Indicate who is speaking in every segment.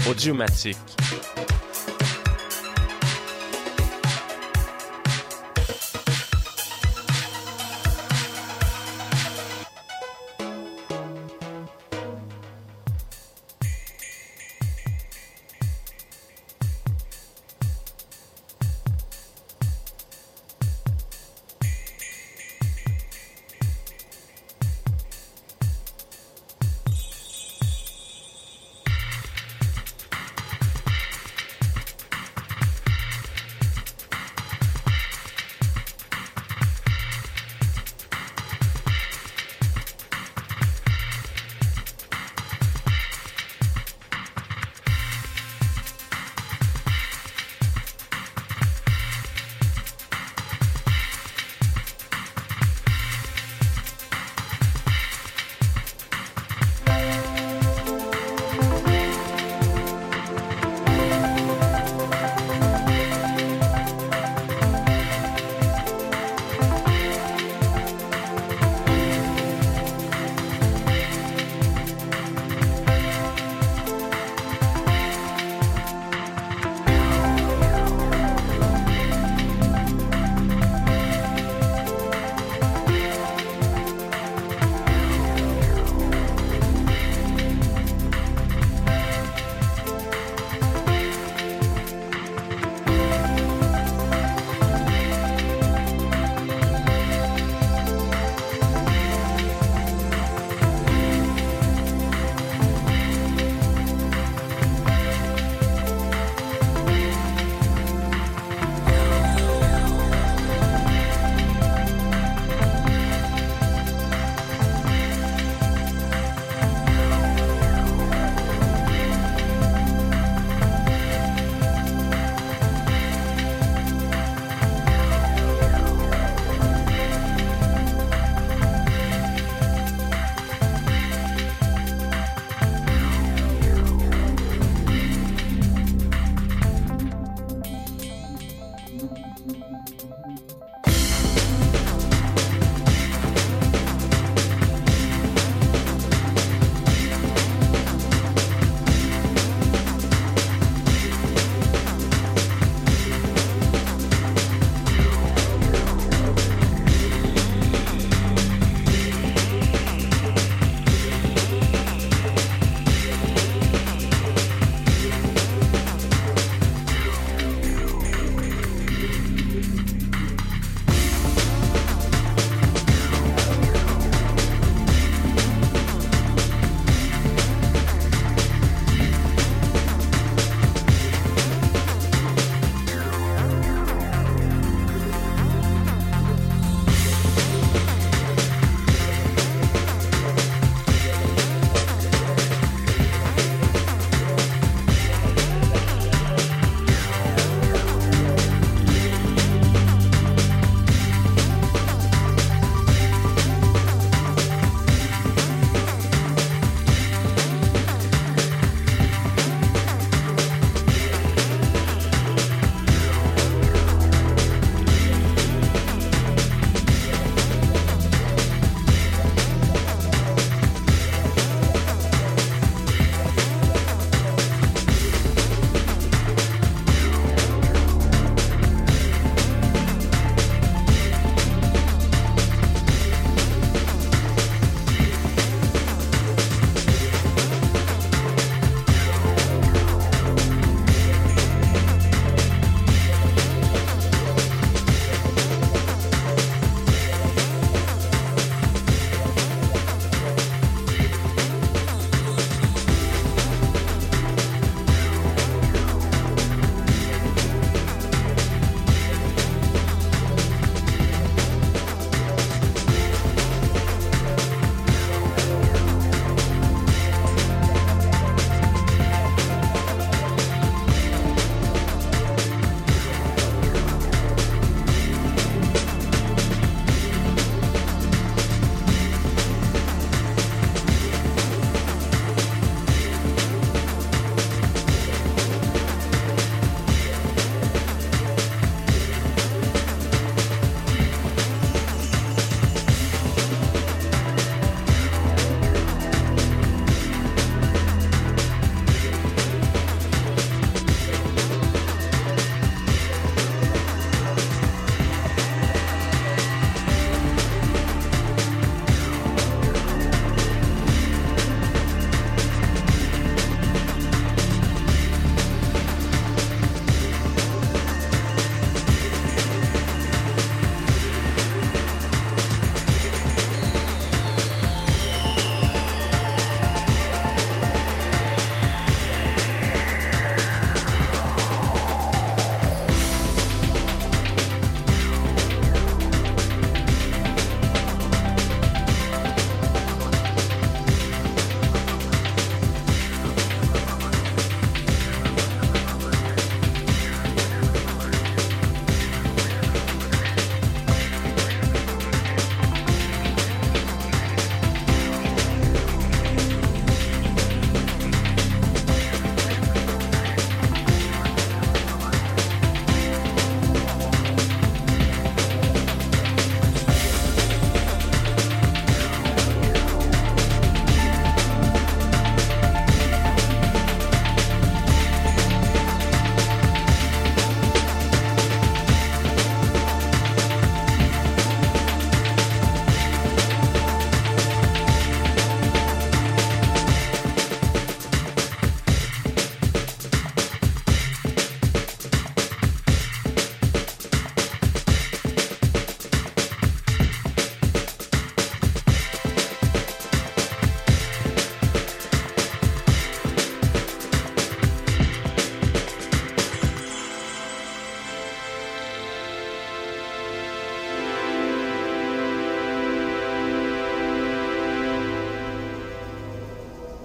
Speaker 1: Audiomatique.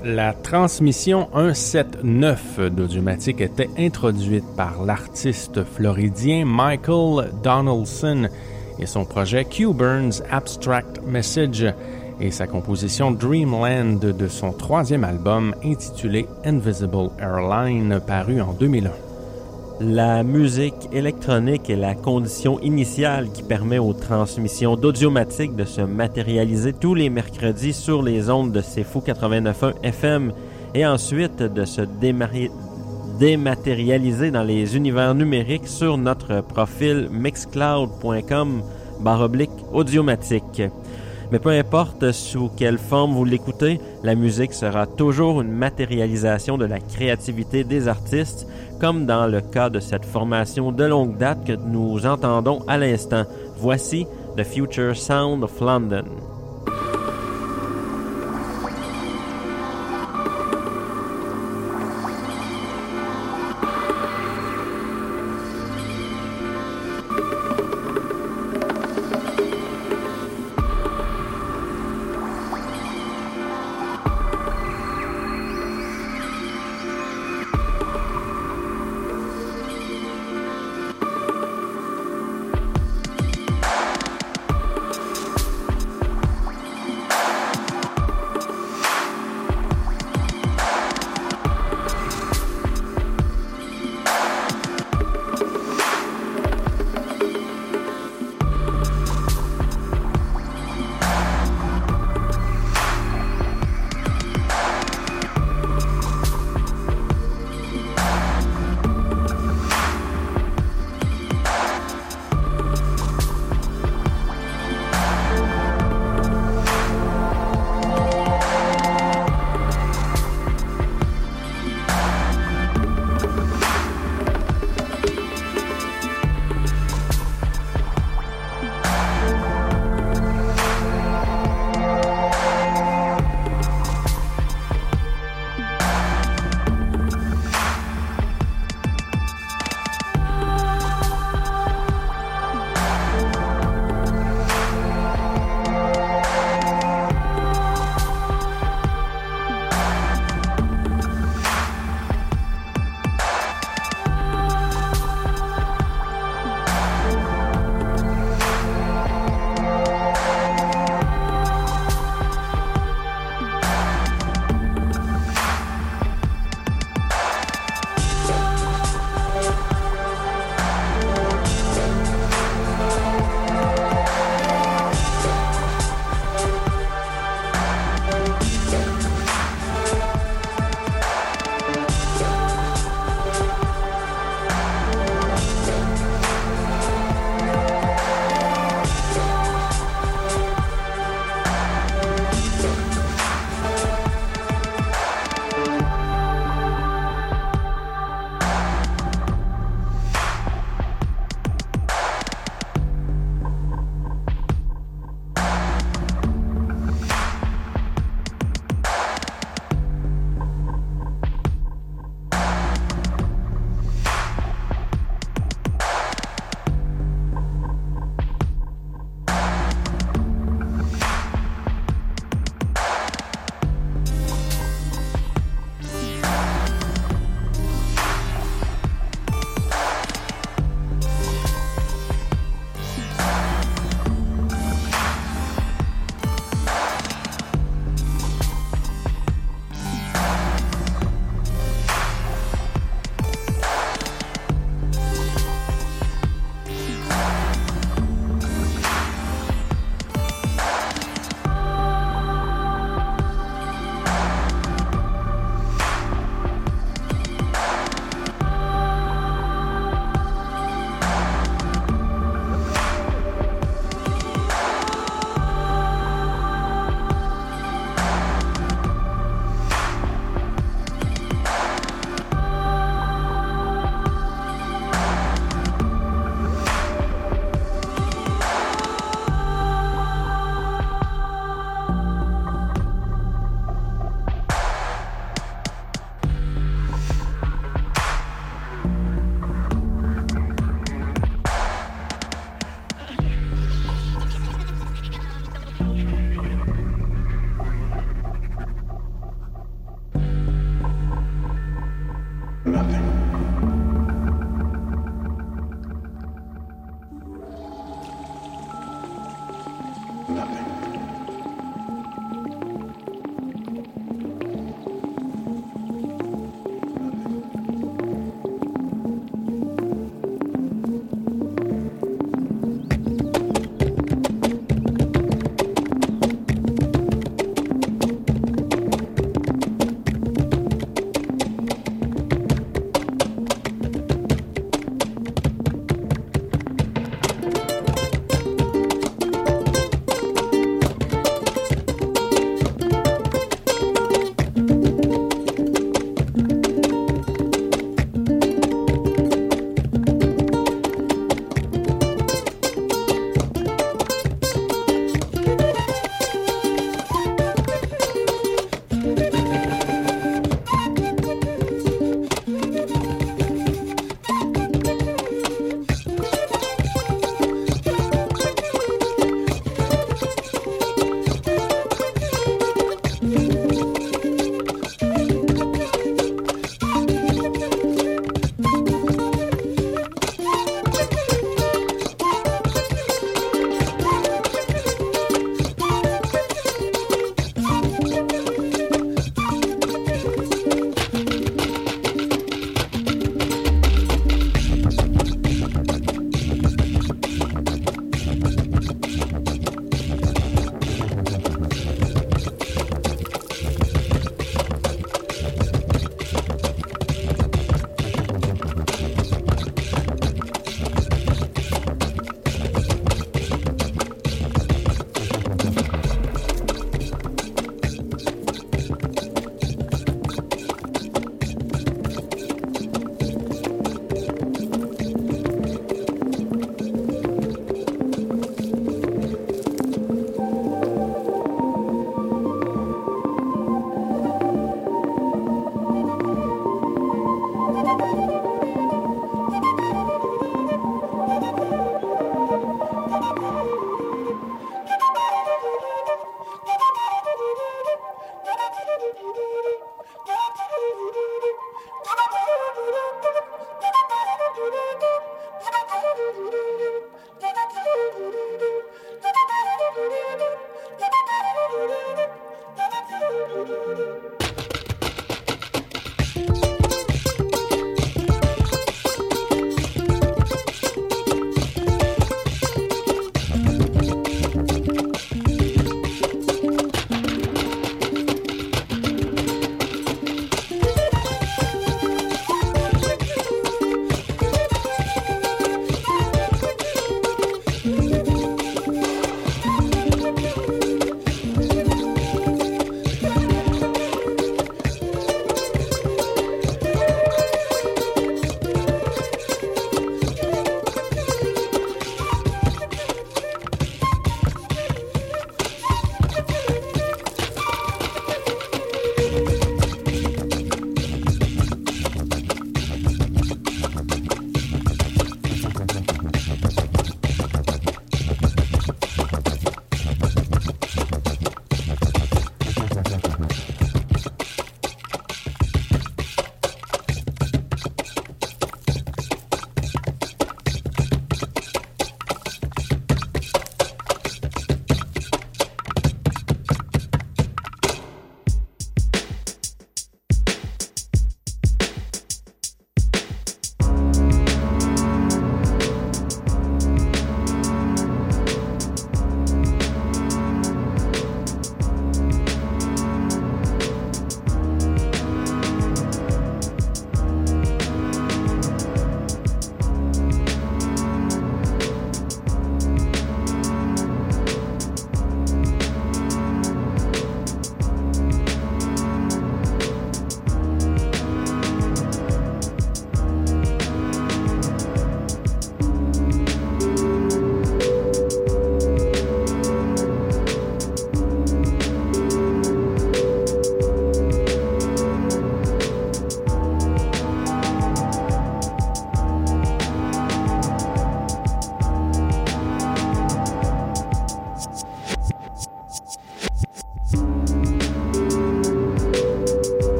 Speaker 1: La transmission 179 d'Audiomatique était introduite par l'artiste floridien Michael Donaldson et son projet Q-Burns Abstract Message et sa composition Dreamland de son troisième album intitulé Invisible Airline paru en 2001.
Speaker 2: La musique électronique est la condition initiale qui permet aux transmissions d'Audiomatique de se matérialiser tous les mercredis sur les ondes de C'est Fou 89.1 FM et ensuite de se dématérialiser dans les univers numériques sur notre profil mixcloud.com/Audiomatique. Mais peu importe sous quelle forme vous l'écoutez, la musique sera toujours une matérialisation de la créativité des artistes, comme dans le cas de cette formation de longue date que nous entendons à l'instant. Voici The Future Sound of London.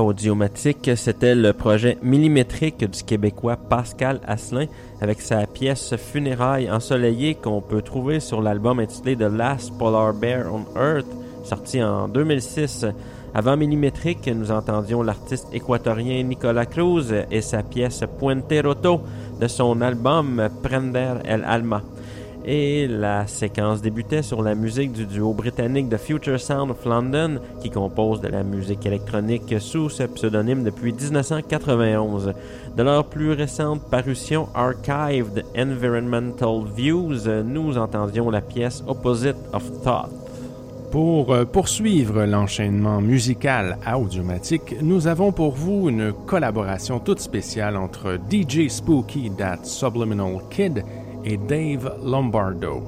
Speaker 2: Audiomatique, c'était le projet millimétrique du Québécois Pascal Asselin avec sa pièce Funérailles ensoleillées qu'on peut trouver sur l'album intitulé The Last Polar Bear on Earth, sorti en 2006. Avant Millimétrique, nous entendions l'artiste équatorien Nicolas Cruz et sa pièce Puente Roto de son album Prender el Alma. Et la séquence débutait sur la musique du duo britannique The Future Sound of London, qui compose de la musique électronique sous ce pseudonyme depuis 1991. De leur plus récente parution Archived Environmental Views, nous entendions la pièce Opposite of Thought.
Speaker 1: Pour poursuivre l'enchaînement musical à Audiomatique, nous avons pour vous une collaboration toute spéciale entre DJ Spooky That Subliminal Kid et Dave Lombardo.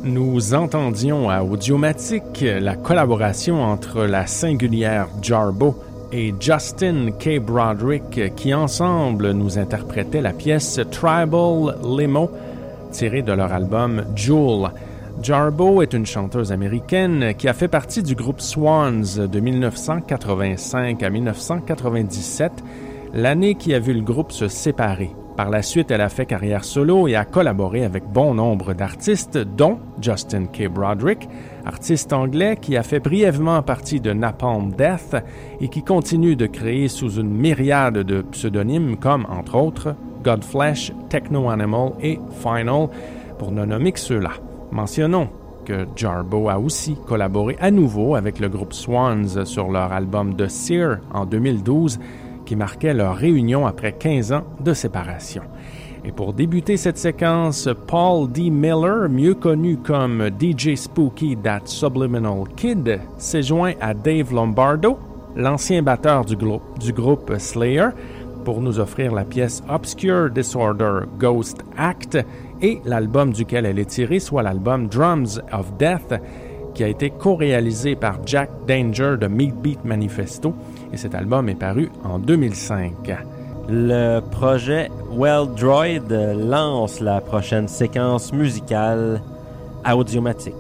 Speaker 1: Nous entendions à Audiomatique la collaboration entre la singulière Jarbo et Justin K. Broderick qui ensemble nous interprétaient la pièce Tribal Limo tirée de leur album Jewel. Jarbo est une chanteuse américaine qui a fait partie du groupe Swans de 1985 à 1997, l'année qui a vu le groupe se séparer. Par la suite, elle a fait carrière solo et a collaboré avec bon nombre d'artistes, dont Justin K. Broderick, artiste anglais qui a fait brièvement partie de Napalm Death et qui continue de créer sous une myriade de pseudonymes comme, entre autres, Godflesh, Techno Animal et Final, pour ne nommer que ceux-là. Mentionnons que Jarbo a aussi collaboré à nouveau avec le groupe Swans sur leur album The Seer en 2012, qui marquait leur réunion après 15 ans de séparation. Et pour débuter cette séquence, Paul D. Miller, mieux connu comme DJ Spooky That Subliminal Kid, s'est joint à Dave Lombardo, l'ancien batteur du groupe Slayer, pour nous offrir la pièce Obscure Disorder Ghost Act et l'album duquel elle est tirée, soit l'album Drums of Death, qui a été co-réalisé par Jack Danger de Meat Beat Manifesto, et cet album est paru en 2005.
Speaker 2: Le projet Well Droid lance la prochaine séquence musicale Audiomatique.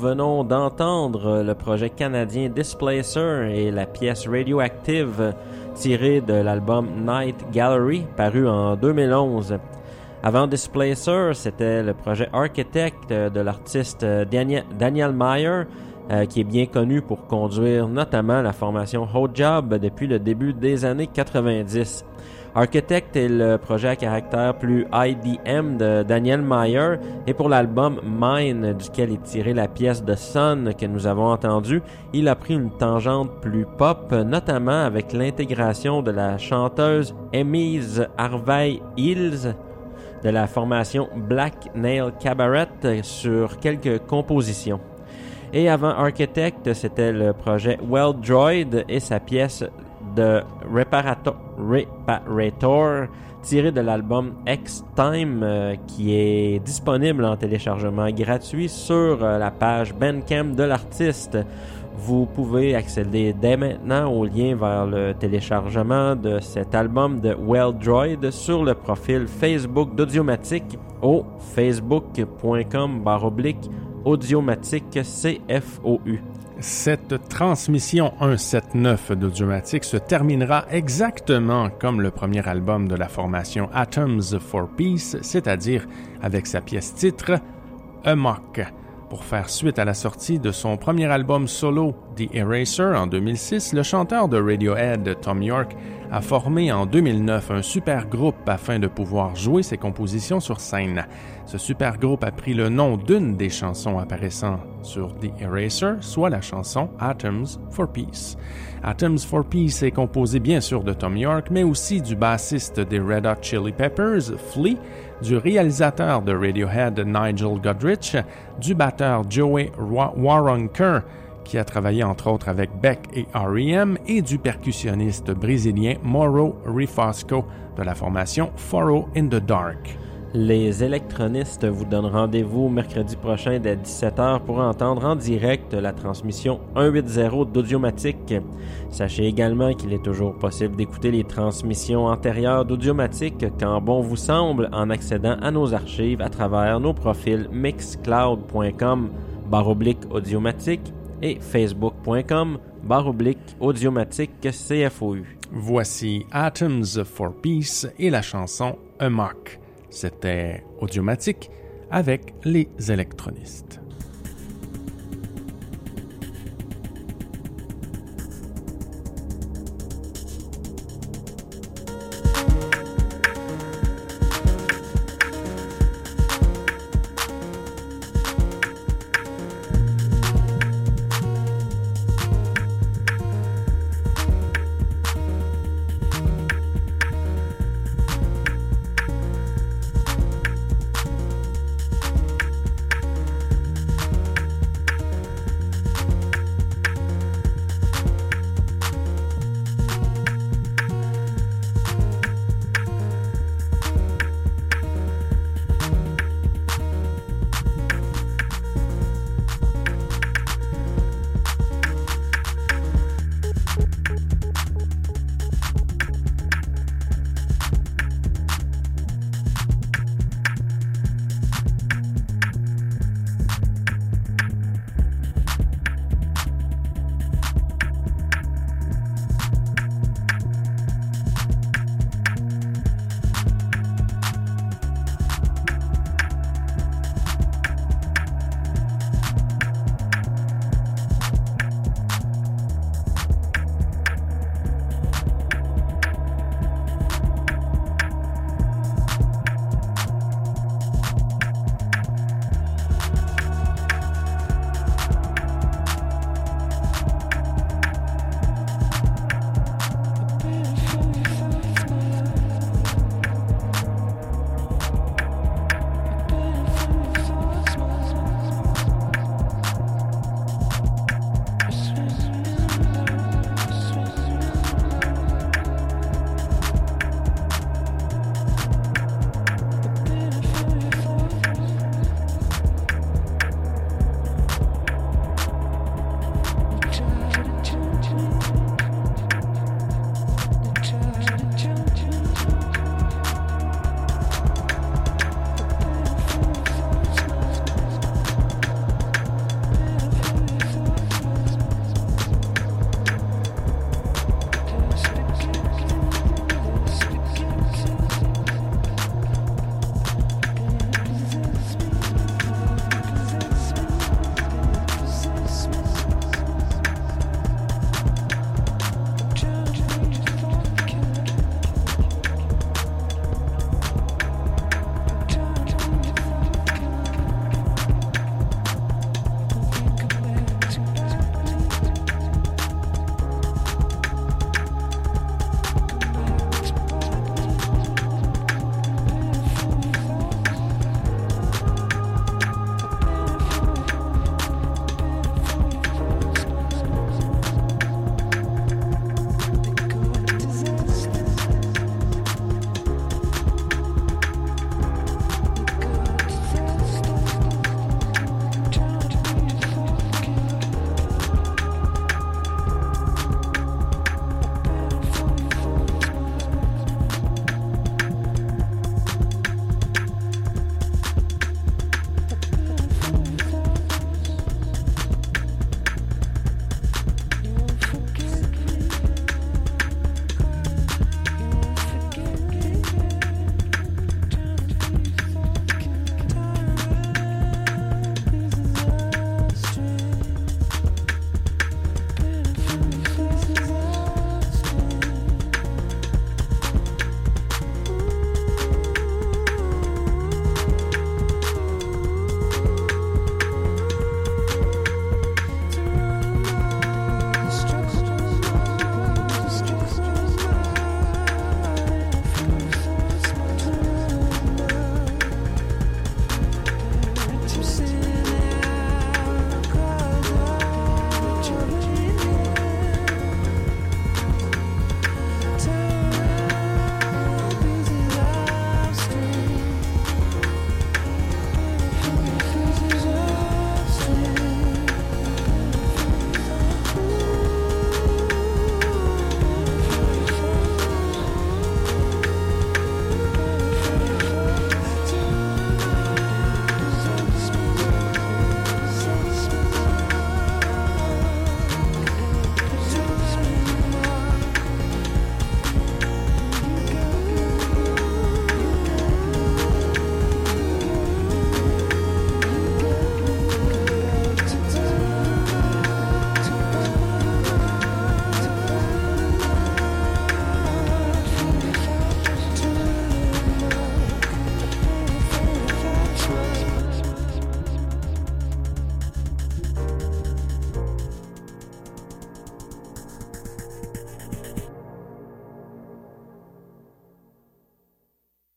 Speaker 2: venons d'entendre le projet canadien Displacer et la pièce Radioactive tirée de l'album Night Gallery paru en 2011. Avant Displacer, c'était le projet Architect de l'artiste Daniel Meyer, qui est bien connu pour conduire notamment la formation Hot Job depuis le début des années 90. Architect est le projet à caractère plus IDM de Daniel Meyer et pour l'album Mine, duquel est tirée la pièce de Sun que nous avons entendue, il a pris une tangente plus pop, notamment avec l'intégration de la chanteuse Emmys Harvey Hills de la formation Black Nail Cabaret sur quelques compositions. Et avant Architect, c'était le projet Well Droid et sa pièce de Reparator tiré de l'album X-Time qui est disponible en téléchargement gratuit sur la page Bandcamp de l'artiste. Vous pouvez accéder dès maintenant au lien vers le téléchargement de cet album de Well Droid sur le profil Facebook d'Audiomatique au facebook.com/Audiomatique CFOU.
Speaker 1: Cette transmission 179 d'Audiomatique se terminera exactement comme le premier album de la formation Atoms for Peace, c'est-à-dire avec sa pièce titre Amok. Pour faire suite à la sortie de son premier album solo, The Eraser, en 2006, le chanteur de Radiohead, Thom Yorke, a formé en 2009 un super groupe afin de pouvoir jouer ses compositions sur scène. Ce super groupe a pris le nom d'une des chansons apparaissant sur The Eraser, soit la chanson Atoms for Peace. Atoms for Peace est composé bien sûr de Thom Yorke, mais aussi du bassiste des Red Hot Chili Peppers, Flea, du réalisateur de Radiohead, Nigel Godrich, du batteur Joey Waronker, qui a travaillé entre autres avec Beck et R.E.M., et du percussionniste brésilien Mauro Rifasco de la formation Furrow in the Dark.
Speaker 2: Les électronistes vous donnent rendez-vous mercredi prochain dès 17h pour entendre en direct la transmission 180 d'Audiomatique. Sachez également qu'il est toujours possible d'écouter les transmissions antérieures d'Audiomatique quand bon vous semble en accédant à nos archives à travers nos profils mixcloud.com/Audiomatique et facebook.com/Audiomatique CFOU.
Speaker 1: Voici Atoms for Peace et la chanson Amok. C'était Audiomatique avec les électronistes.